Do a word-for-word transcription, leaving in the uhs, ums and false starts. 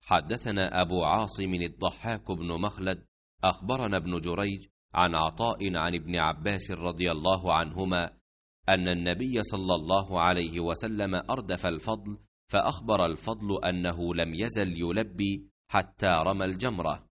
حدثنا أبو عاصم الضحاك بن مخلد أخبرنا ابن جريج عن عطاء عن ابن عباس رضي الله عنهما أن النبي صلى الله عليه وسلم أردف الفضل، فأخبر الفضل أنه لم يزل يلبي حتى رمى الجمرة.